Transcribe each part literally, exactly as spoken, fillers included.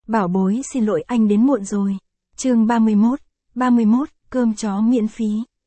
Bảo bối xin lỗi anh đến muộn rồi. Chương ba mươi mốt, ba mươi mốt, cơm chó miễn phí.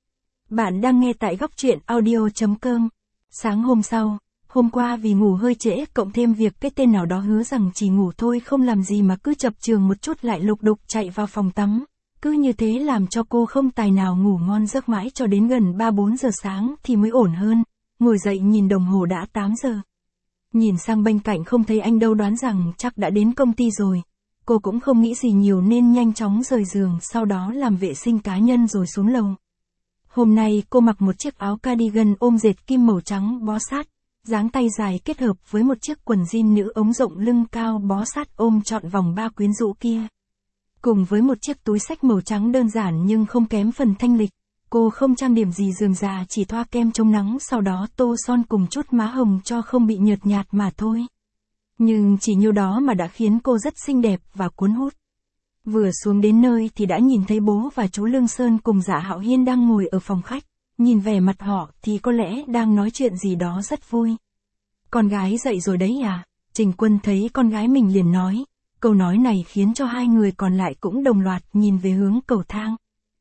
Bạn đang nghe tại góc truyện audio chấm com. Sáng hôm sau, hôm qua vì ngủ hơi trễ cộng thêm việc cái tên nào đó hứa rằng chỉ ngủ thôi không làm gì mà cứ chập chường một chút lại lục đục chạy vào phòng tắm. Cứ như thế làm cho cô không tài nào ngủ ngon giấc mãi cho đến gần ba bốn giờ sáng thì mới ổn hơn. Ngồi dậy nhìn đồng hồ đã tám giờ. Nhìn sang bên cạnh không thấy anh đâu, đoán rằng chắc đã đến công ty rồi. Cô cũng không nghĩ gì nhiều nên nhanh chóng rời giường, sau đó làm vệ sinh cá nhân rồi xuống lầu. Hôm nay cô mặc một chiếc áo cardigan ôm dệt kim màu trắng bó sát, dáng tay dài kết hợp với một chiếc quần jean nữ ống rộng lưng cao bó sát ôm trọn vòng ba quyến rũ kia. Cùng với một chiếc túi xách màu trắng đơn giản nhưng không kém phần thanh lịch. Cô không trang điểm gì rườm rà, chỉ thoa kem chống nắng sau đó tô son cùng chút má hồng cho không bị nhợt nhạt mà thôi. Nhưng chỉ nhiêu đó mà đã khiến cô rất xinh đẹp và cuốn hút. Vừa xuống đến nơi thì đã nhìn thấy bố và chú Lương Sơn cùng Dạ Hạo Hiên đang ngồi ở phòng khách. Nhìn vẻ mặt họ thì có lẽ đang nói chuyện gì đó rất vui. Con gái dậy rồi đấy à? Trình Quân thấy con gái mình liền nói. Câu nói này khiến cho hai người còn lại cũng đồng loạt nhìn về hướng cầu thang.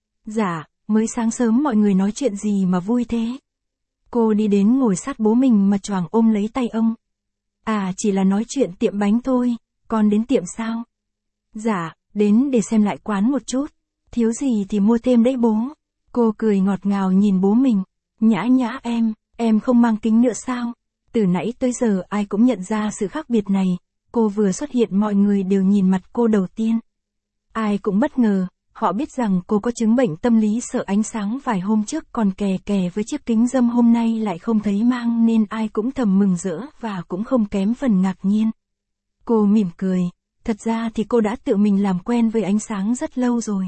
Dạ, mới sáng sớm mọi người nói chuyện gì mà vui thế? Cô đi đến ngồi sát bố mình mà choàng ôm lấy tay ông. À, chỉ là nói chuyện tiệm bánh thôi, con đến tiệm sao? Dạ, đến để xem lại quán một chút, thiếu gì thì mua thêm đấy bố. Cô cười ngọt ngào nhìn bố mình. Nhã nhã em, em không mang kính nữa sao? Từ nãy tới giờ ai cũng nhận ra sự khác biệt này, cô vừa xuất hiện mọi người đều nhìn mặt cô đầu tiên. Ai cũng bất ngờ, họ biết rằng cô có chứng bệnh tâm lý sợ ánh sáng vài hôm trước còn kè kè với chiếc kính râm hôm nay lại không thấy mang nên ai cũng thầm mừng rỡ và cũng không kém phần ngạc nhiên. Cô mỉm cười, thật ra thì cô đã tự mình làm quen với ánh sáng rất lâu rồi.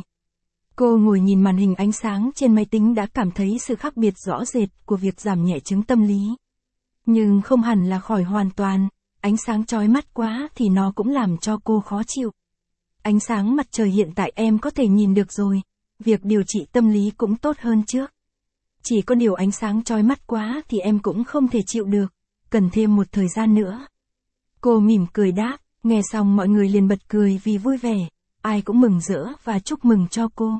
Cô ngồi nhìn màn hình ánh sáng trên máy tính đã cảm thấy sự khác biệt rõ rệt của việc giảm nhẹ chứng tâm lý. Nhưng không hẳn là khỏi hoàn toàn, ánh sáng chói mắt quá thì nó cũng làm cho cô khó chịu. Ánh sáng mặt trời hiện tại em có thể nhìn được rồi, việc điều trị tâm lý cũng tốt hơn trước. Chỉ có điều ánh sáng chói mắt quá thì em cũng không thể chịu được, cần thêm một thời gian nữa. Cô mỉm cười đáp, nghe xong mọi người liền bật cười vì vui vẻ, ai cũng mừng rỡ và chúc mừng cho cô.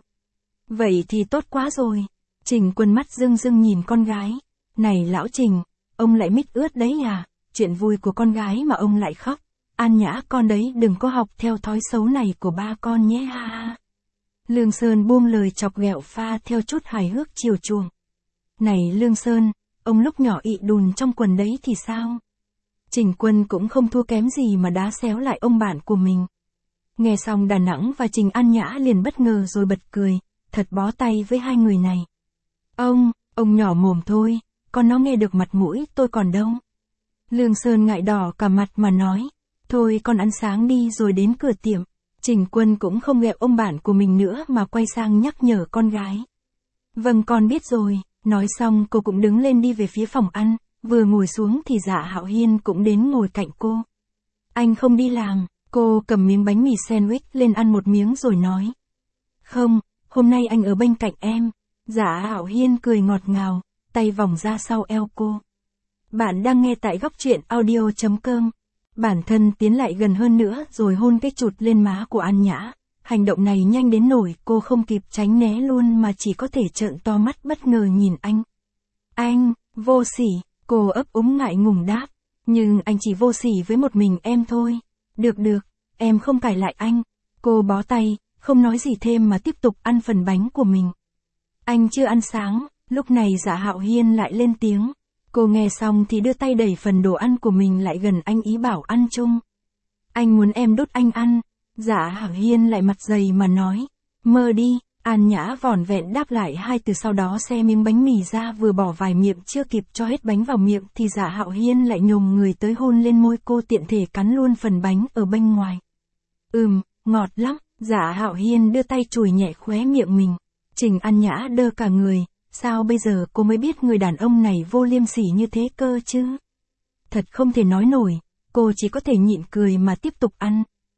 Vậy thì tốt quá rồi. Trình Quân mắt rưng rưng nhìn con gái. Này lão Trình, ông lại mít ướt đấy à, chuyện vui của con gái mà ông lại khóc. An Nhã con đấy đừng có học theo thói xấu này của ba con nhé ha ha. Lương Sơn buông lời chọc ghẹo pha theo chút hài hước chiều chuộng. Này Lương Sơn, ông lúc nhỏ ị đùn trong quần đấy thì sao? Trình Quân cũng không thua kém gì mà đá xéo lại ông bạn của mình. Nghe xong Đà Nẵng và Trình An Nhã liền bất ngờ rồi bật cười, thật bó tay với hai người này. Ông, ông nhỏ mồm thôi, con nó nghe được mặt mũi tôi còn đâu. Lương Sơn ngại đỏ cả mặt mà nói. Thôi con ăn sáng đi rồi đến cửa tiệm. Trình Quân cũng không ghẹo ông bạn của mình nữa mà quay sang nhắc nhở con gái. Vâng con biết rồi, nói xong cô cũng đứng lên đi về phía phòng ăn, vừa ngồi xuống thì Dạ Hạo Hiên cũng đến ngồi cạnh cô. Anh không đi làm, cô cầm miếng bánh mì sandwich lên ăn một miếng rồi nói. Không, hôm nay anh ở bên cạnh em. Dạ Hạo Hiên cười ngọt ngào, tay vòng ra sau eo cô. Bạn đang nghe tại góc truyện audio chấm com. Bản thân tiến lại gần hơn nữa rồi hôn cái chụt lên má của An Nhã. Hành động này nhanh đến nỗi cô không kịp tránh né luôn mà chỉ có thể trợn to mắt bất ngờ nhìn anh. Anh, vô sỉ, cô ấp úng ngại ngùng đáp. Nhưng anh chỉ vô sỉ với một mình em thôi. Được được, em không cãi lại anh. Cô bó tay, không nói gì thêm mà tiếp tục ăn phần bánh của mình. Anh chưa ăn sáng, lúc này Dạ Hạo Hiên lại lên tiếng. Cô nghe xong thì đưa tay đẩy phần đồ ăn của mình lại gần anh ý bảo ăn chung. Anh muốn em đút anh ăn. Dạ Hạo Hiên lại mặt dày mà nói. Mơ đi. An Nhã vỏn vẹn đáp lại hai từ sau đó xe miếng bánh mì ra vừa bỏ vài miệng chưa kịp cho hết bánh vào miệng thì Dạ Hạo Hiên lại nhồm người tới hôn lên môi cô tiện thể cắn luôn phần bánh ở bên ngoài. Ừm, ngọt lắm. Dạ Hạo Hiên đưa tay chùi nhẹ khóe miệng mình. Trình An Nhã đơ cả người. Sao bây giờ cô mới biết người đàn ông này vô liêm sỉ như thế cơ chứ? Thật không thể nói nổi, cô chỉ có thể nhịn cười mà tiếp tục ăn.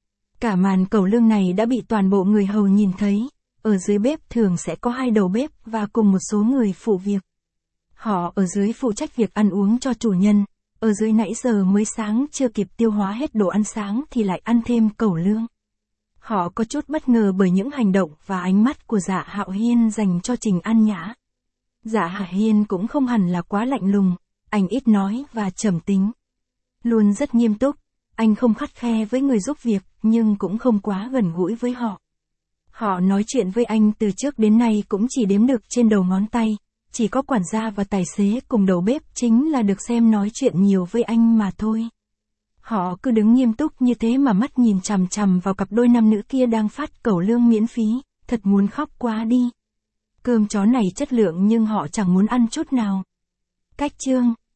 Cả màn cẩu lương này đã bị toàn bộ người hầu nhìn thấy, ở dưới bếp thường sẽ có hai đầu bếp và cùng một số người phụ việc. Họ ở dưới phụ trách việc ăn uống cho chủ nhân, ở dưới nãy giờ mới sáng chưa kịp tiêu hóa hết đồ ăn sáng thì lại ăn thêm cẩu lương. Họ có chút bất ngờ bởi những hành động và ánh mắt của Dạ Hạo Hiên dành cho Trình An Nhã. Dạ Hạ Hiên cũng không hẳn là quá lạnh lùng, anh ít nói và trầm tính. Luôn rất nghiêm túc, anh không khắt khe với người giúp việc nhưng cũng không quá gần gũi với họ. Họ nói chuyện với anh từ trước đến nay cũng chỉ đếm được trên đầu ngón tay, chỉ có quản gia và tài xế cùng đầu bếp chính là được xem nói chuyện nhiều với anh mà thôi. Họ cứ đứng nghiêm túc như thế mà mắt nhìn chằm chằm vào cặp đôi nam nữ kia đang phát cẩu lương miễn phí, thật muốn khóc quá đi. Cơm chó này chất lượng nhưng họ chẳng muốn ăn chút nào. Cách chương